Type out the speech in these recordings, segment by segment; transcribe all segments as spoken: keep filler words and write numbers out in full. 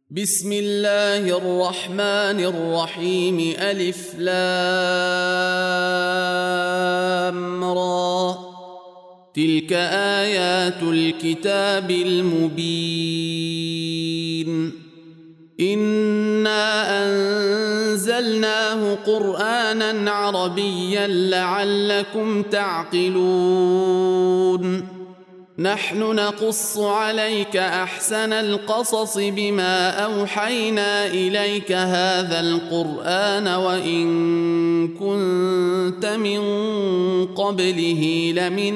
بسم الله الرحمن الرحيم ألف لام را تلك آيات الكتاب المبين إنا أنزلناه قرآنا عربيا لعلكم تعقلون نحن نقص عليك أحسن القصص بما أوحينا إليك هذا القرآن وإن كنت من قبله لمن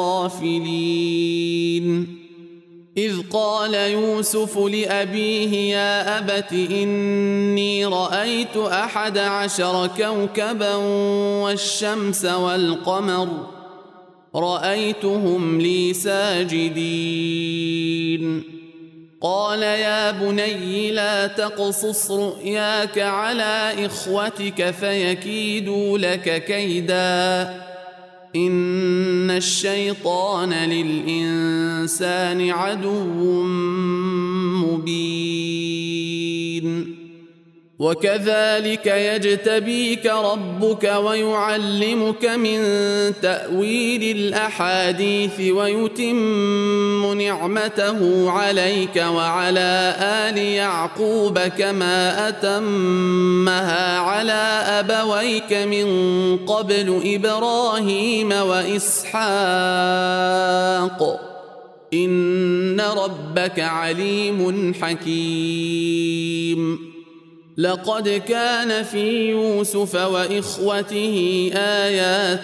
الغافلين إذ قال يوسف لأبيه يا أبت إني رأيت أحد عشر كوكبا والشمس والقمر رأيتهم لي ساجدين قال يا بني لا تقصص رؤياك على إخوتك فيكيدوا لك كيدا إن الشيطان للإنسان عدو مبين وكذلك يجتبيك ربك ويعلمك من تأويل الأحاديث ويتم نعمته عليك وعلى آل يعقوب كما أتمها على أبويك من قبل إبراهيم وإسحاق إن ربك عليم حكيم لقد كان في يوسف وإخوته آيات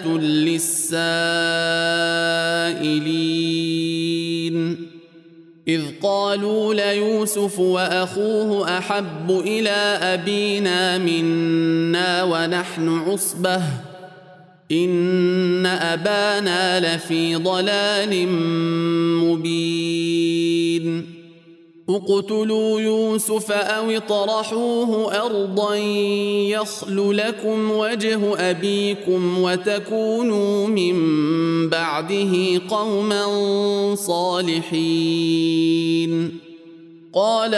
للسائلين إذ قالوا ليوسف وأخوه أحب إلى أبينا منا ونحن عصبة إن أبانا لفي ضلال مبين اقتلوا يوسف أو اطرحوه أرضا يخل لكم وجه أبيكم وتكونوا من بعده قوما صالحين قال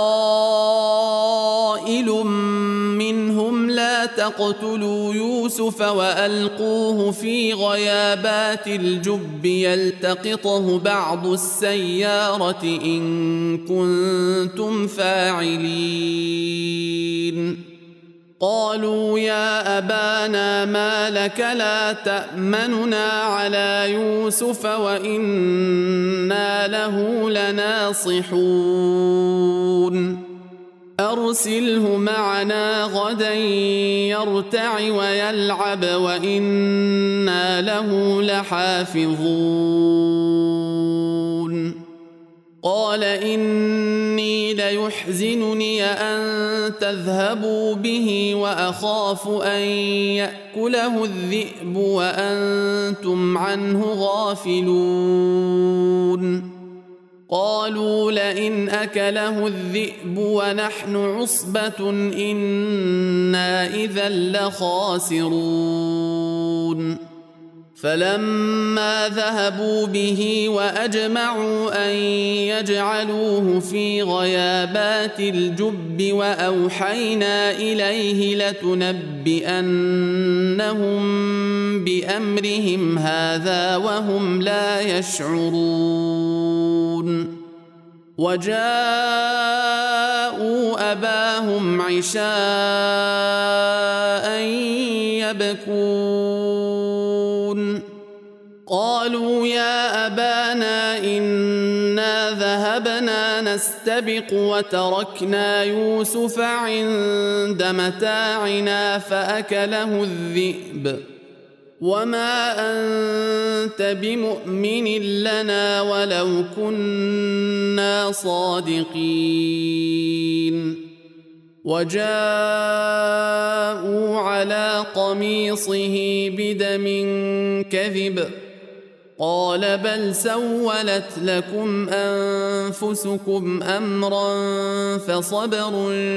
قائل منهم لا تقتلوا يوسف وألقوه في غيابات الجب يلتقطه بعض السيارة إن كنتم فاعلين قالوا يا أبانا ما لك لا تأمننا على يوسف وإنا له لناصحون أرسله معنا غدا يرتع ويلعب وإنا له لحافظون قال إني ليحزنني أن تذهبوا به وأخاف أن يأكله الذئب وأنتم عنه غافلون قالوا لئن أكله الذئب ونحن عصبة إنا إذا لخاسرون فلما ذهبوا به وأجمعوا أن يجعلوه في غيابات الجب وأوحينا إليه لتنبئنهم بأمرهم هذا وهم لا يشعرون وجاءوا أباهم عشاء يبكون قالوا يا أبانا إنا ذهبنا نستبق وتركنا يوسف عند متاعنا فأكله الذئب وما أنت بمؤمن لنا ولو كنا صادقين وجاءوا على قميصه بدم كذب قال بل سولت لكم أنفسكم أمرا فصبر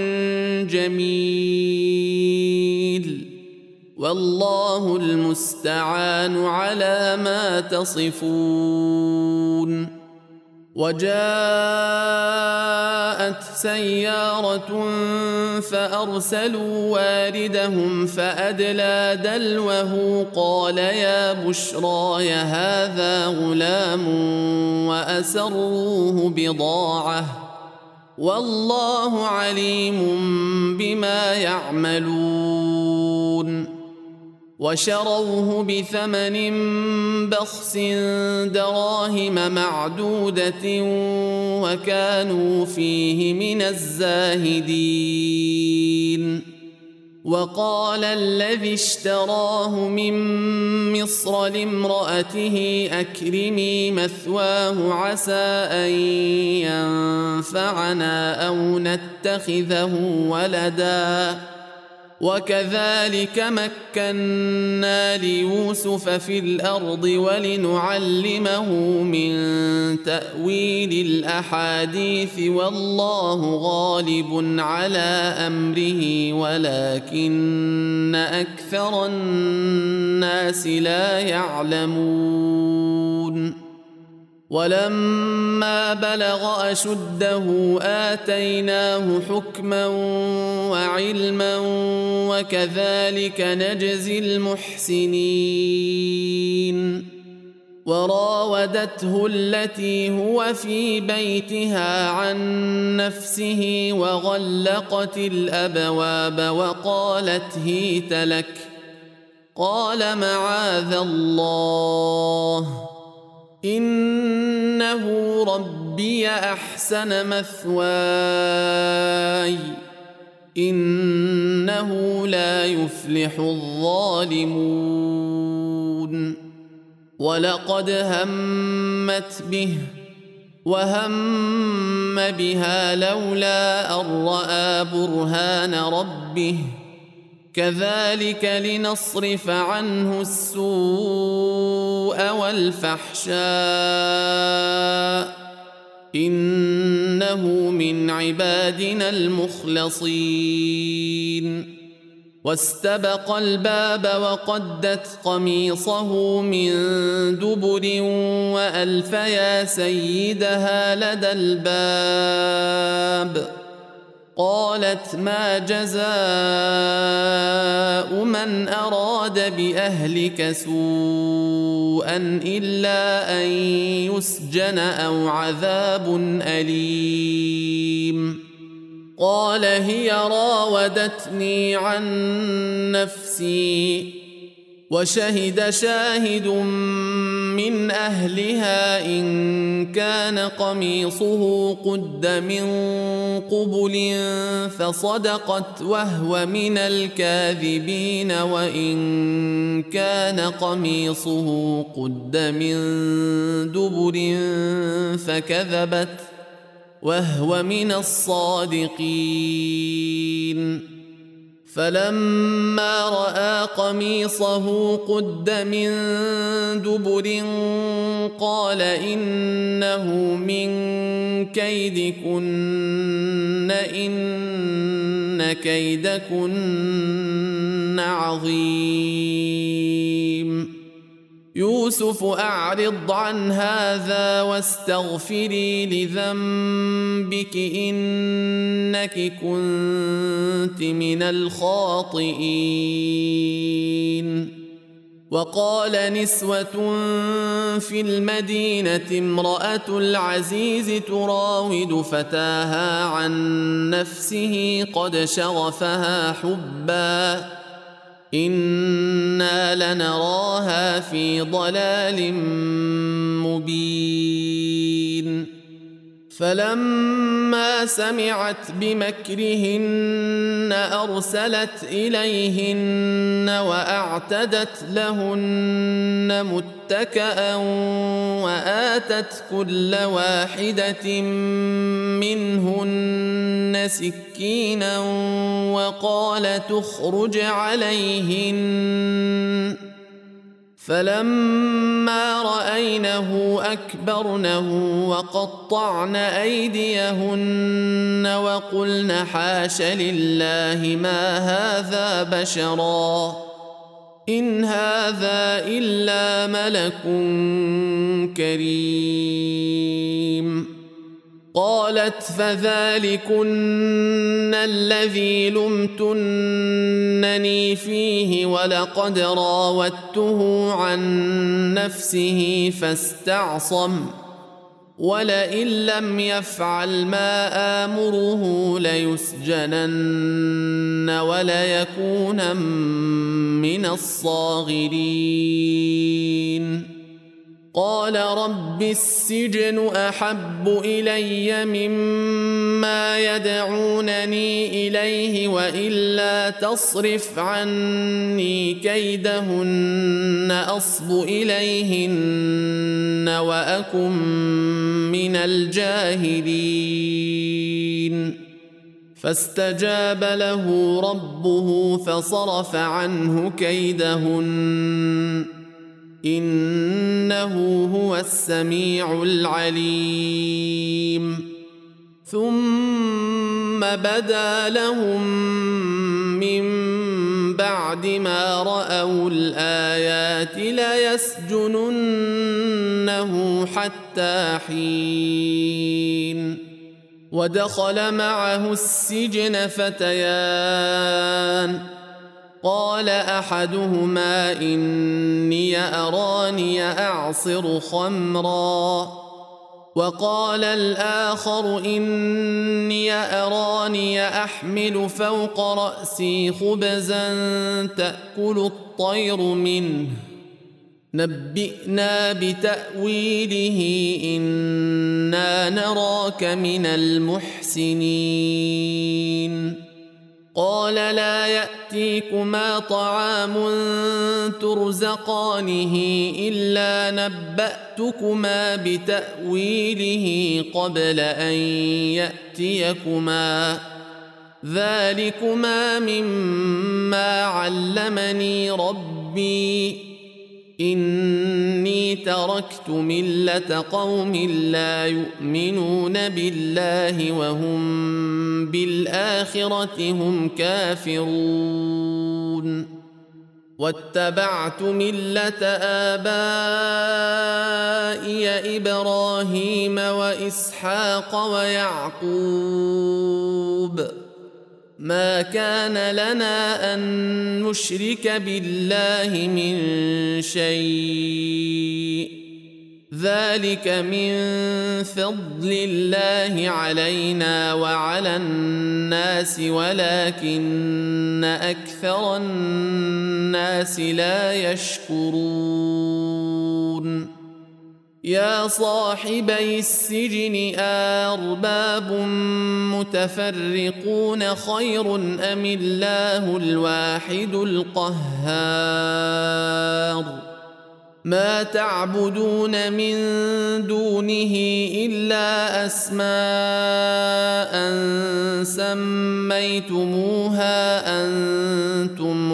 جميل والله المستعان على ما تصفون وجاءت سيارة فأرسلوا واردهم فأدلى دلوه قال يا بشراي هذا غلام وأسروه بضاعة والله عليم بما يعملون وشروه بثمن بخس دراهم معدودة وكانوا فيه من الزاهدين وقال الذي اشتراه من مصر لامرأته أكرمي مثواه عسى أن ينفعنا أو نتخذه ولداً وكذلك مكنا ليوسف في الأرض ولنعلمه من تأويل الأحاديث والله غالب على أمره ولكن أكثر الناس لا يعلمون ولما بلغ أشده آتيناه حكما وعلما وكذلك نجزي المحسنين وراودته التي هو في بيتها عن نفسه وغلقت الأبواب وقالت هيت لك قال معاذ الله إنه ربي أحسن مثواي إنه لا يفلح الظالمون ولقد همت به وهم بها لولا أن رأى برهان ربه كذلك لنصرف عنه السوء والفحشاء إنه من عبادنا المخلصين واستبق الباب وقدت قميصه من دبر وألف يا سيدها لدى الباب قالت ما جزاء من أراد بأهلك سوءا إلا أن يسجن أو عذاب أليم قال هي راودتني عن نفسي وشهد شاهد من أهلها إن كان قميصه قد من قبل فصدقت وهو من الكاذبين وإن كان قميصه قد من دبر فكذبت وهو من الصادقين فلما رأى قميصه قد من دبر قال إنه من كيدكن إن كيدكن عظيم يوسف أعرض عن هذا واستغفري لذنبك إنك كنت من الخاطئين وقال نسوة في المدينة امرأة العزيز تراود فتاها عن نفسه قد شغفها حبا إنا لنراها في ضلال مبين فلما سمعت بمكرهن أرسلت إليهن وأعتدت لهن متكأ وآتت كل واحدة منهن سكينا وقال تخرج عليهن فلما رأينه أكبرنه وقطعن أيديهن وقلن حاش لله ما هذا بشرا إن هذا إلا ملك كريم. قالت فذلكن الذي لمتنني فيه ولقد راودته عن نفسه فاستعصم ولئن لم يفعل ما آمره ليسجنن وليكونن من الصاغرين. قال رب السجن أحب إلي مما يدعونني إليه وإلا تصرف عني كيدهن أصب إليهن وأكن من الجاهلين. فاستجاب له ربه فصرف عنه كيدهن إنه هو السميع العليم. ثم بدا لهم من بعد ما رأوا الآيات ليسجننه حتى حين. ودخل معه السجن فتيان قال أحدهما إني أراني أعصر خمرا وقال الآخر إني أراني أحمل فوق رأسي خبزا تأكل الطير منه نبئنا بتأويله إنا نراك من المحسنين. قال لا يأتيكما طعام ترزقانه إلا نبأتكما بتأويله قبل أن يأتيكما ذلكما مما علمني ربي إني تركت ملة قوم لا يؤمنون بالله وهم بالآخرة هم كافرون واتبعت ملة آبائي إبراهيم وإسحاق ويعقوب ما كان لنا أن نشرك بالله من شيء ذلك من فضل الله علينا وعلى الناس ولكن أكثر الناس لا يشكرون. يا صاحبي السجن أأرباب متفرقون خير أم الله الواحد القهار ما تعبدون من دونه إلا أسماء سميتموها أنتم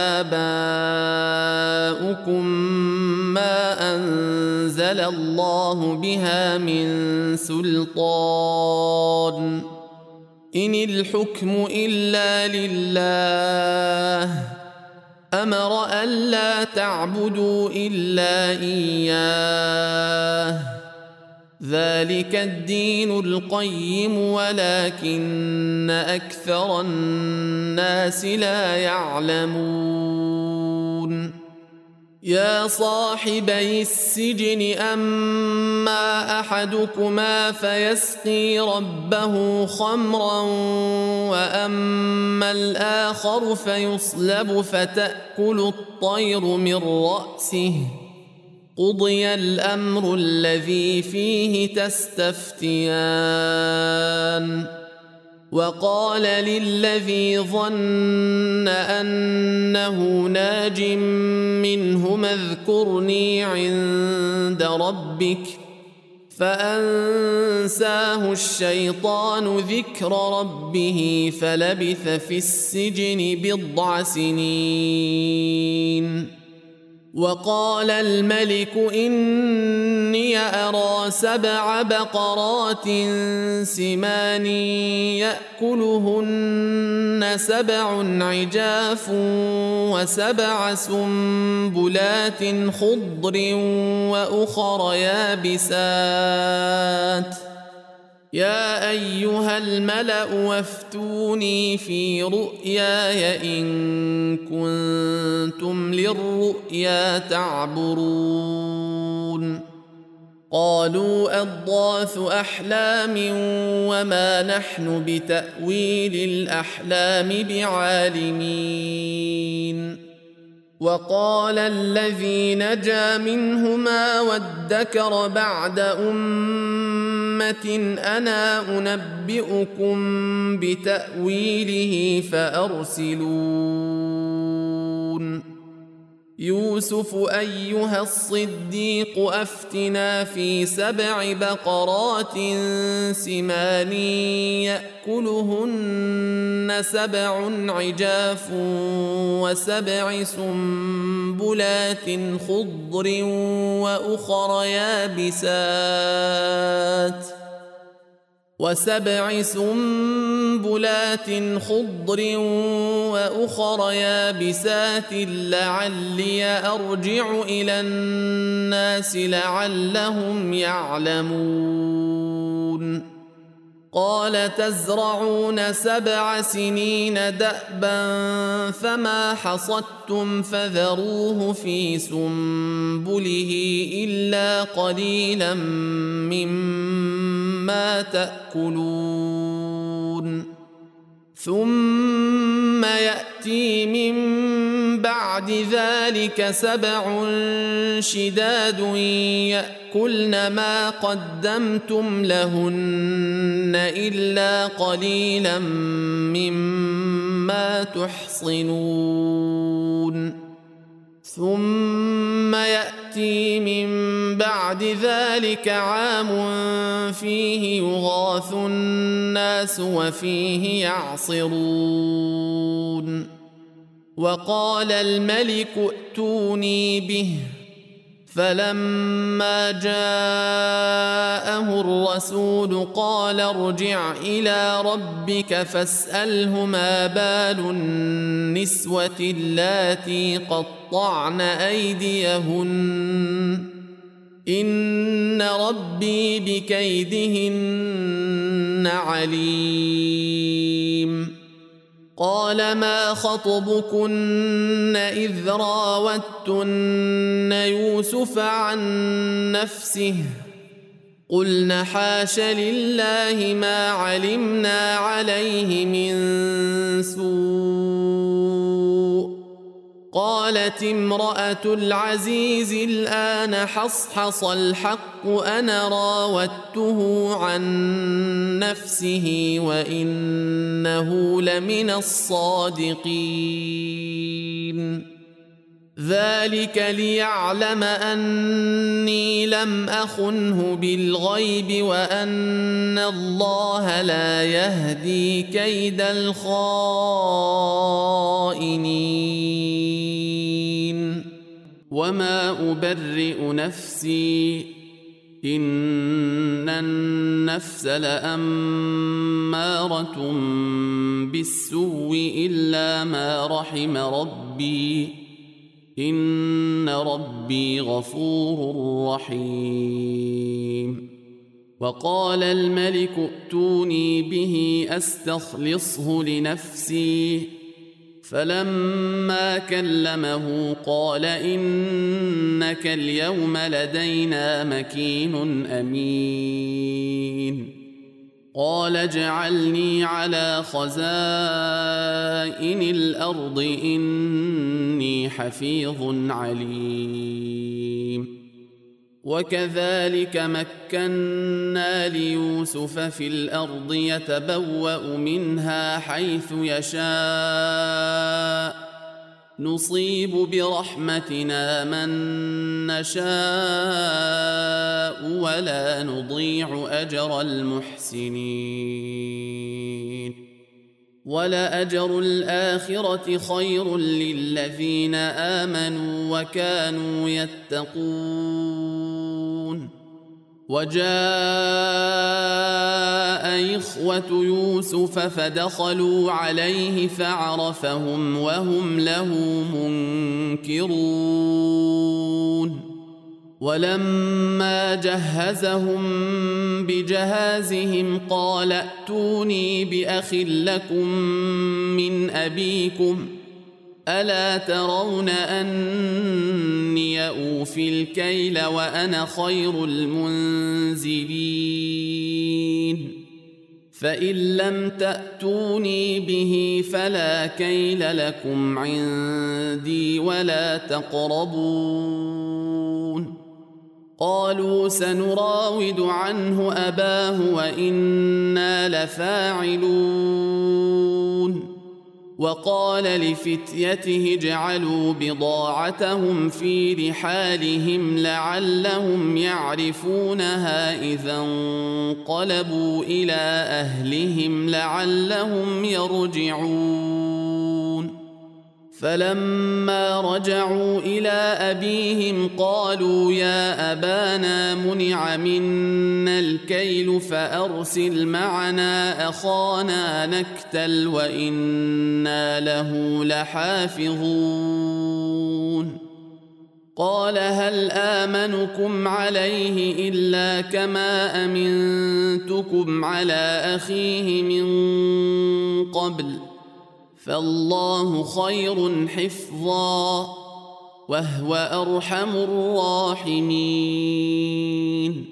وآباؤكم ما أنزل الله بها من سلطان إن الحكم إلا لله أمر ألا تعبدوا إلا إياه ذلك الدين القيم ولكن أكثر الناس لا يعلمون. يا صاحبي السجن أما أحدكما فيسقي ربه خمرا وأما الآخر فيصلب فتأكل الطير من رأسه قضي الأمر الذي فيه تستفتيان. وقال للذي ظن أنه ناج منهما اذكرني عند ربك فأنساه الشيطان ذكر ربه فلبث في السجن بضع سنين وقال الملك إني أرى سبع بقرات سمان يأكلهن سبع عجاف وسبع سنبلات خضر وأخر يابسات يا أيها الملأ وافتوني في رؤياي إن كنتم للرؤيا تعبرون قالوا أضغاث أحلام وما نحن بتأويل الأحلام بعالمين وقال الذي نجا منهما وادكر بعد أمة أنا أنبئكم بتأويله فأرسلون يوسف أيها الصديق أفتنا في سبع بقرات سمان يأكلهن سبع عجاف وسبع سنبلات خضر وأخر يابسات وسبع سنبلات خضر وأخر يابسات لعلي أرجع إلى الناس لعلهم يعلمون قال تزرعون سبع سنين دأبا فما حصدتم فذروه في سنبله إلا قليلا مما تأكلون ثم يأتي من بعد ذلك سبع شداد يأكلن ما قدمتم لهن إلا قليلا مما تحصنون ثم يأتي من بعد ذلك عام فيه يغاث الناس وفيه يعصرون وقال الملك ائتوني به فلما جاءه الرسول قال ارجع إلى ربك فاسأله ما بال النسوة اللاتي قطعن أيديهن إن ربي بكيدهن عليم قال ما خطبكن إذ راوتن يوسف عن نفسه قلن حاش لله ما علمنا عليه من سوء قالت امرأة العزيز الآن حصحص الحق أنا راودته عن نفسه وإنه لمن الصادقين ذلك ليعلم أني لم أخنه بالغيب وأن الله لا يهدي كيد الخائنين وما أبرئ نفسي إن النفس لأمارة بالسوء إلا ما رحم ربي إن ربي غفور رحيم وقال الملك ائتوني به أستخلصه لنفسي فلما كلمه قال إنك اليوم لدينا مكين أمين قال اجعلني على خزائن الأرض إني حفيظ عليم وكذلك مكنا ليوسف في الأرض يتبوأ منها حيث يشاء نصيب برحمتنا من نشاء ولا نضيع أجر المحسنين ولأجر الآخرة خير للذين آمنوا وكانوا يتقون. وجاء إخوة يوسف فدخلوا عليه فعرفهم وهم له منكرون. ولما جهزهم بجهازهم قال ائتوني بأخ لكم من أبيكم ألا ترون أني أوفي الكيل وأنا خير المنزلين فإن لم تأتوني به فلا كيل لكم عندي ولا تقربون. قالوا سنراود عنه أباه وإنا لفاعلون. وقال لفتيته اجعلوا بضاعتهم في رحالهم لعلهم يعرفونها إذا انقلبوا إلى أهلهم لعلهم يرجعون. فلما رجعوا إلى أبيهم قالوا يا أبانا منع منا الكيل فأرسل معنا أخانا نكتل وإنا له لحافظون. قال هل آمنكم عليه إلا كما أمنتكم على أخيه من قبل فالله خير حفظا وهو أرحم الراحمين.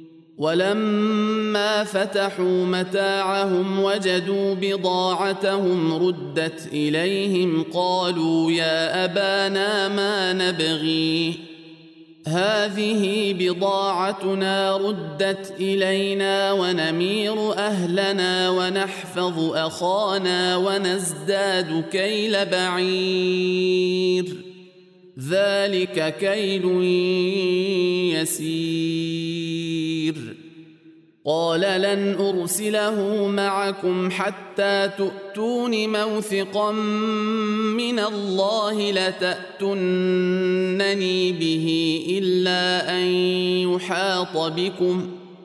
ولما فتحوا متاعهم وجدوا بضاعتهم ردت إليهم قالوا يا أبانا ما نبغي هذه بضاعتنا ردت إلينا ونمير أهلنا ونحفظ أخانا ونزداد كيل بعير ذلك كيل يسير. قال لن أرسله معكم حتى تؤتون موثقا من الله لتأتونني به إلا أن يحاط بكم.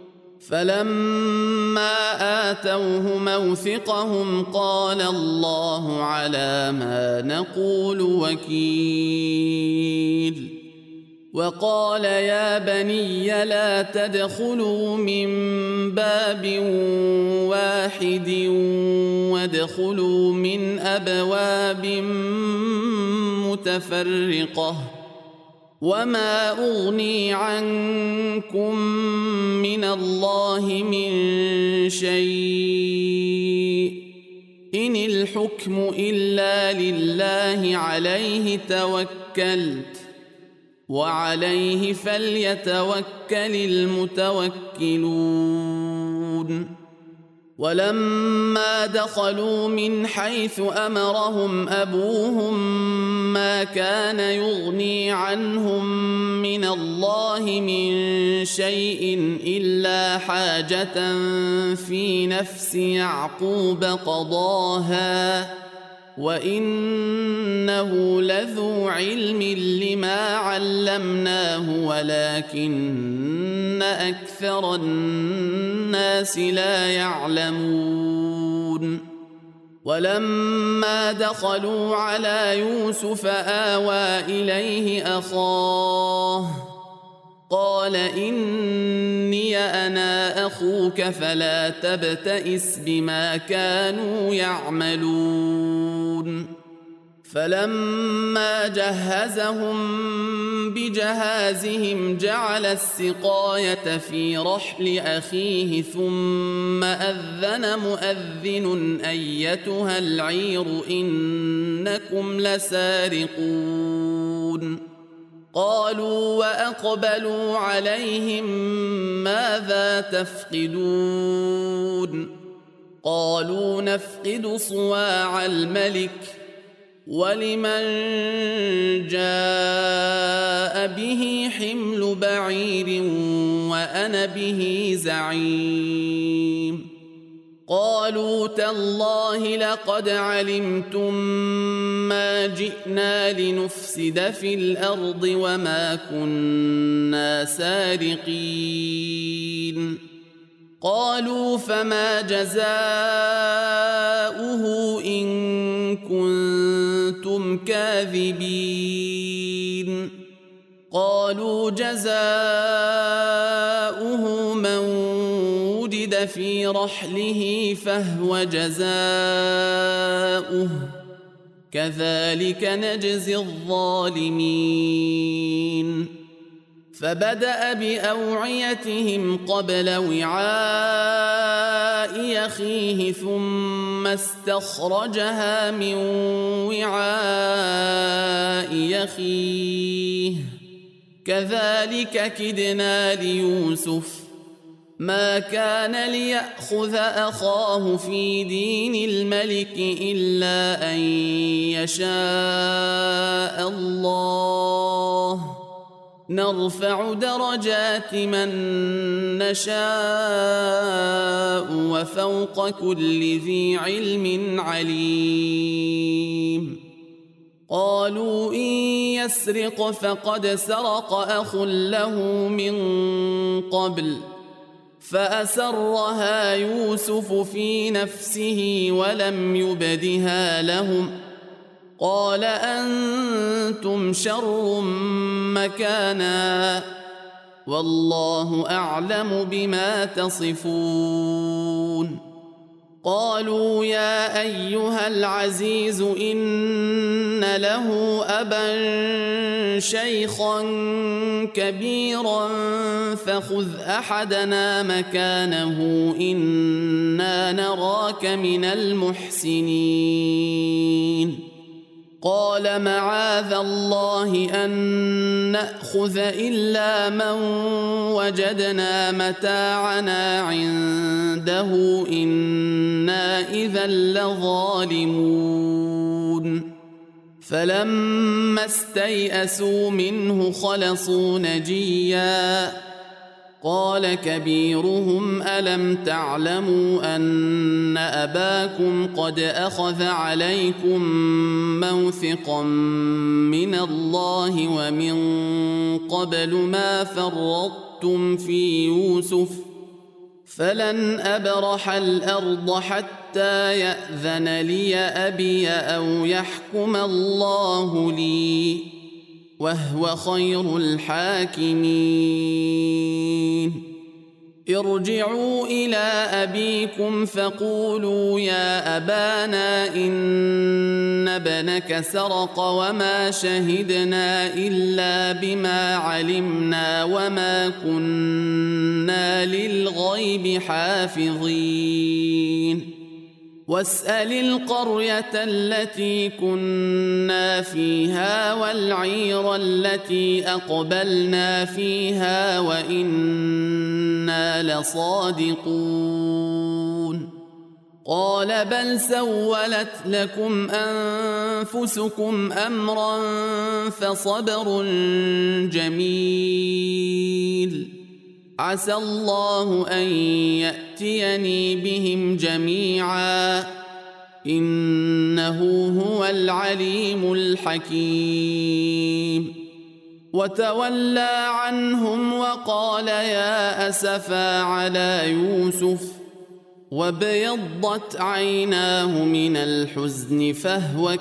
فلما آتوه موثقهم قال الله على ما نقول وكيل. وقال يا بني لا تدخلوا من باب واحد وادخلوا من أبواب متفرقة وما أغني عنكم من الله من شيء إن الحكم إلا لله عليه توكلت وعليه فليتوكل المتوكلون. ولما دخلوا من حيث أمرهم أبوهم ما كان يغني عنهم من الله من شيء إلا حاجة في نفس يعقوب قضاها وإنه لذو علم لما علمناه ولكن أكثر الناس لا يعلمون. ولما دخلوا على يوسف آوى إليه أخاه قال إني أنا أخوك فلا تبتئس بما كانوا يعملون. فلما جهزهم بجهازهم جعل السقاية في رحل أخيه ثم أذن مؤذن أيتها العير إنكم لسارقون. قالوا وأقبلوا عليهم ماذا تفقدون؟ قالوا نفقد صواع الملك ولمن جاء به حمل بعير وأنا به زعيم. قالوا تالله لقد علمتم ما جئنا لنفسد في الأرض وما كنا سارقين قالوا فما جزاؤه إن كنتم كاذبين قالوا جزاؤه من وجد في رحله فهو جزاؤه كذلك نجزي الظالمين فبدأ بأوعيتهم قبل وعاء أخيه ثم استخرجها من وعاء أخيه كذلك كدنا ليوسف ما كان ليأخذ أخاه في دين الملك إلا أن يشاء الله نرفع درجات من نشاء وفوق كل ذي علم عليم قالوا إن يسرق فقد سرق أخ له من قبل فأسرها يوسف في نفسه ولم يبدها لهم قال أنتم شر مكانا والله أعلم بما تصفون قالوا يا أيها العزيز إن له أبا شيخا كبيرا فخذ أحدنا مكانه إنا نراك من المحسنين قال معاذ الله أن نأخذ إلا من وجدنا متاعنا عنده إنا إذا لظالمون فلما استيئسوا منه خلصوا نجيا قال كبيرهم ألم تعلموا أن أباكم قد أخذ عليكم موثقا من الله ومن قبل ما فرطتم في يوسف فلن أبرح الأرض حتى يأذن لي أبي أو يحكم الله لي وهو خير الحاكمين ارجعوا إلى أبيكم فقولوا يا أبانا إن ابنك سرق وما شهدنا إلا بما علمنا وما كنا للغيب حافظين واسأل القرية التي كنا فيها والعير التي أقبلنا فيها وإنا لصادقون قال بل سولت لكم أنفسكم أمرا فصبر جميل عسى الله أن يأتيني بهم جميعا إنه هو العليم الحكيم وتولى عنهم وقال يا أسفا على يوسف وابيضت عيناه من الحزن فهو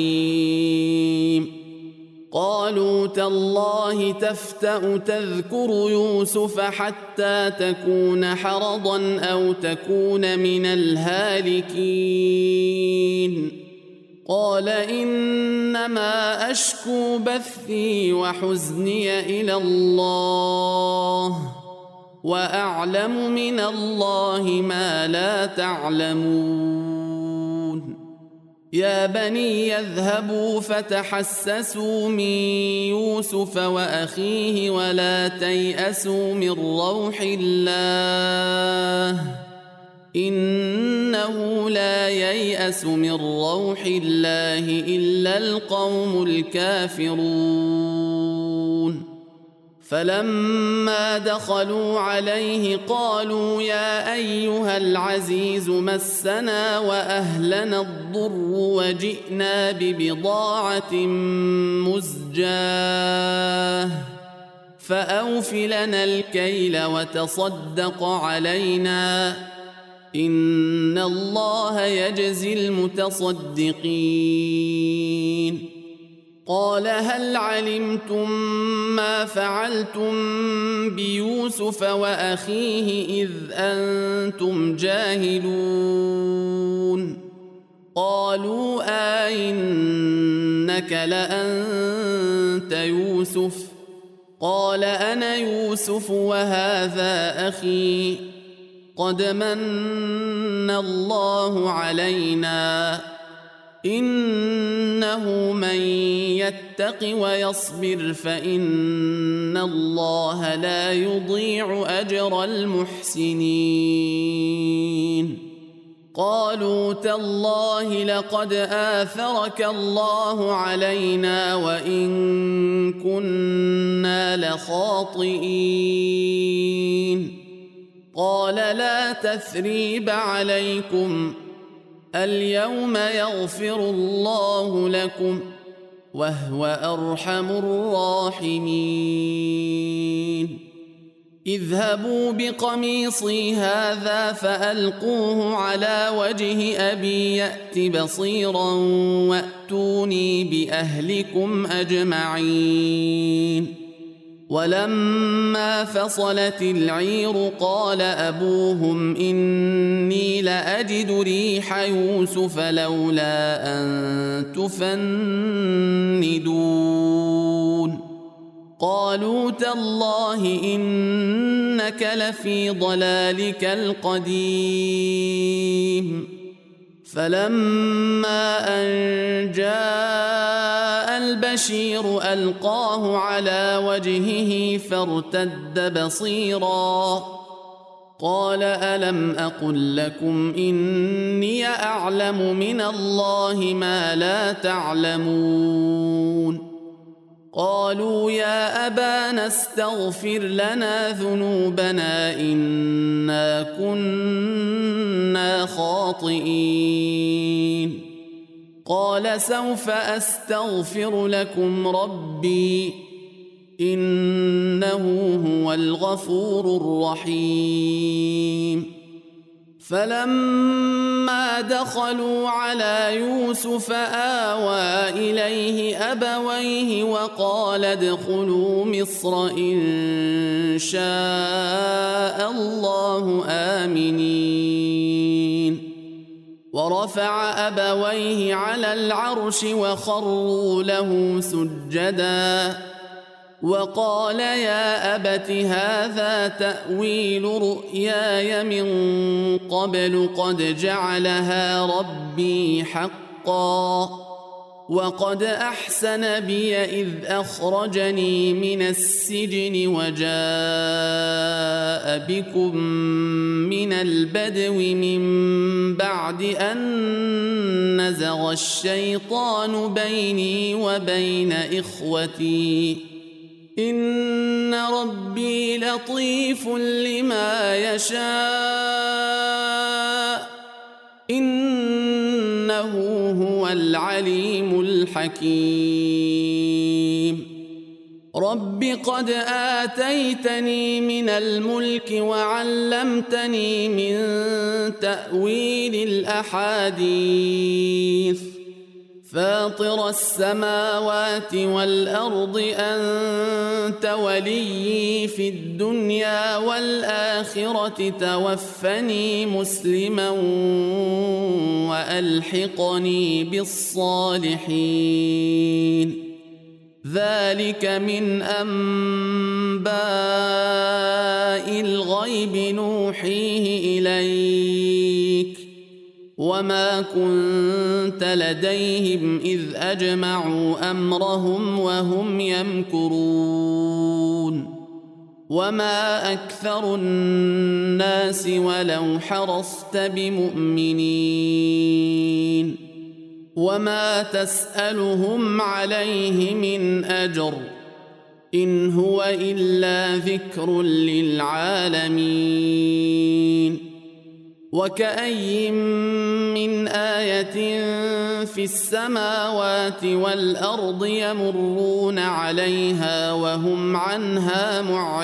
كظيم قالوا تالله تفتأ تذكر يوسف حتى تكون حرضا أو تكون من الهالكين قال إنما أشكو بثي وحزني إلى الله وأعلم من الله ما لا تعلمون يا بني يذهبوا فتحسسوا من يوسف وأخيه ولا تيأسوا من روح الله إنه لا ييأس من روح الله إلا القوم الكافرون فلما دخلوا عليه قالوا يا أيها العزيز مسنا وأهلنا الضر وجئنا ببضاعة مزجاة فأوف لنا الكيل وتصدق علينا إن الله يجزي المتصدقين. قال هل علمتم ما فعلتم بيوسف وأخيه إذ أنتم جاهلون؟ قالوا آئنك لأنت يوسف؟ قال أنا يوسف وهذا أخي قد من الله علينا إنه من يتق ويصبر فإن الله لا يضيع أجر المحسنين. قالوا تالله لقد آثرك الله علينا وإن كنا لخاطئين. قال لا تثريب عليكم اليوم يغفر الله لكم وهو أرحم الراحمين. اذهبوا بقميصي هذا فألقوه على وجه أبي يأت بصيرا وأتوني بأهلكم أجمعين. ولما فصلت العير قال أبوهم إني لأجد ريح يوسف لولا أن تفندون. قالوا تالله إنك لفي ضلالك القديم. فلما أن جاء البشير ألقاه على وجهه فارتد بصيرا قال ألم أقل لكم إني أعلم من الله ما لا تعلمون؟ قالوا يا أبانا استغفر لنا ذنوبنا إنا كنا خاطئين. قال سوف أستغفر لكم ربي إنه هو الغفور الرحيم. فلما دخلوا على يوسف آوى إليه أبويه وقال ادخلوا مصر إن شاء الله آمنين. ورفع أبويه على العرش وخروا له سجدا وقال يا أبت هذا تأويل رؤياي من قبل قد جعلها ربي حقا وقد أحسن بي إذ أخرجني من السجن وجاء بكم من البدو من بعد أن نزغ الشيطان بيني وبين إخوتي إن ربي لطيف لما يشاء إنه هو العليم الحكيم. رب قد آتيتني من الملك وعلمتني من تأويل الأحاديث فاطر السماوات والأرض أنت وليي في الدنيا والآخرة توفني مسلما وألحقني بالصالحين. ذلك من أنباء الغيب نوحيه إليك وما كنت لديهم إذ أجمعوا أمرهم وهم يمكرون. وما أكثر الناس ولو حرصت بمؤمنين وما تسألهم عليه من أجر إن هو إلا ذكر للعالمين وكأي من آية في السماوات والأرض يمرون عليها وهم عنها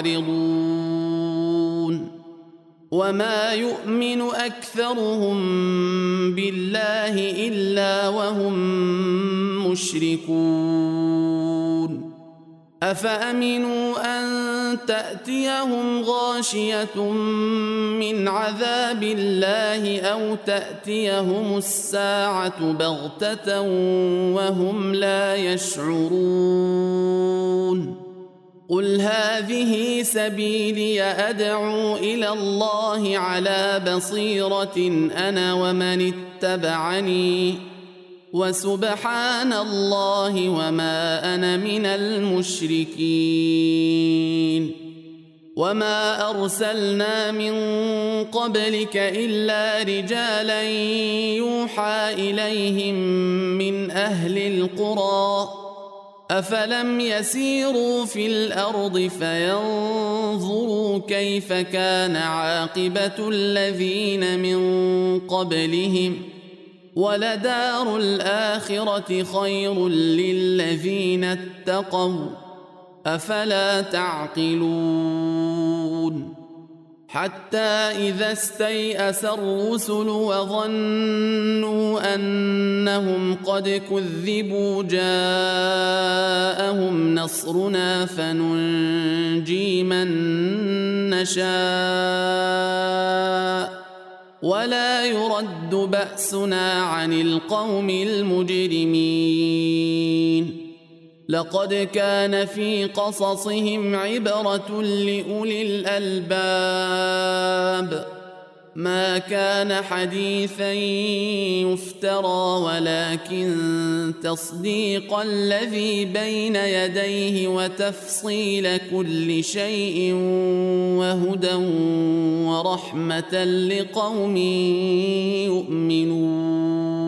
معرضون وما يؤمن أكثرهم بالله إلا وهم مشركون أفأمنوا أن تأتيهم غاشية من عذاب الله أو تأتيهم الساعة بغتة وهم لا يشعرون قل هذه سبيلي أدعو إلى الله على بصيرة أنا ومن اتبعني وسبحان الله وما أنا من المشركين وما أرسلنا من قبلك إلا رجالا يوحى إليهم من أهل القرى أفلم يسيروا في الأرض فينظروا كيف كان عاقبة الذين من قبلهم ولدار الآخرة خير للذين اتقوا أفلا تعقلون حتى إذا استيأس الرسل وظنوا أنهم قد كذبوا جاءهم نصرنا فننجي من نشاء ولا يرد بأسنا عن القوم المجرمين لقد كان في قصصهم عبرة لأولي الألباب ما كان حديثا يفترى ولكن تصديق الذي بين يديه وتفصيل كل شيء وهدى ورحمة لقوم يؤمنون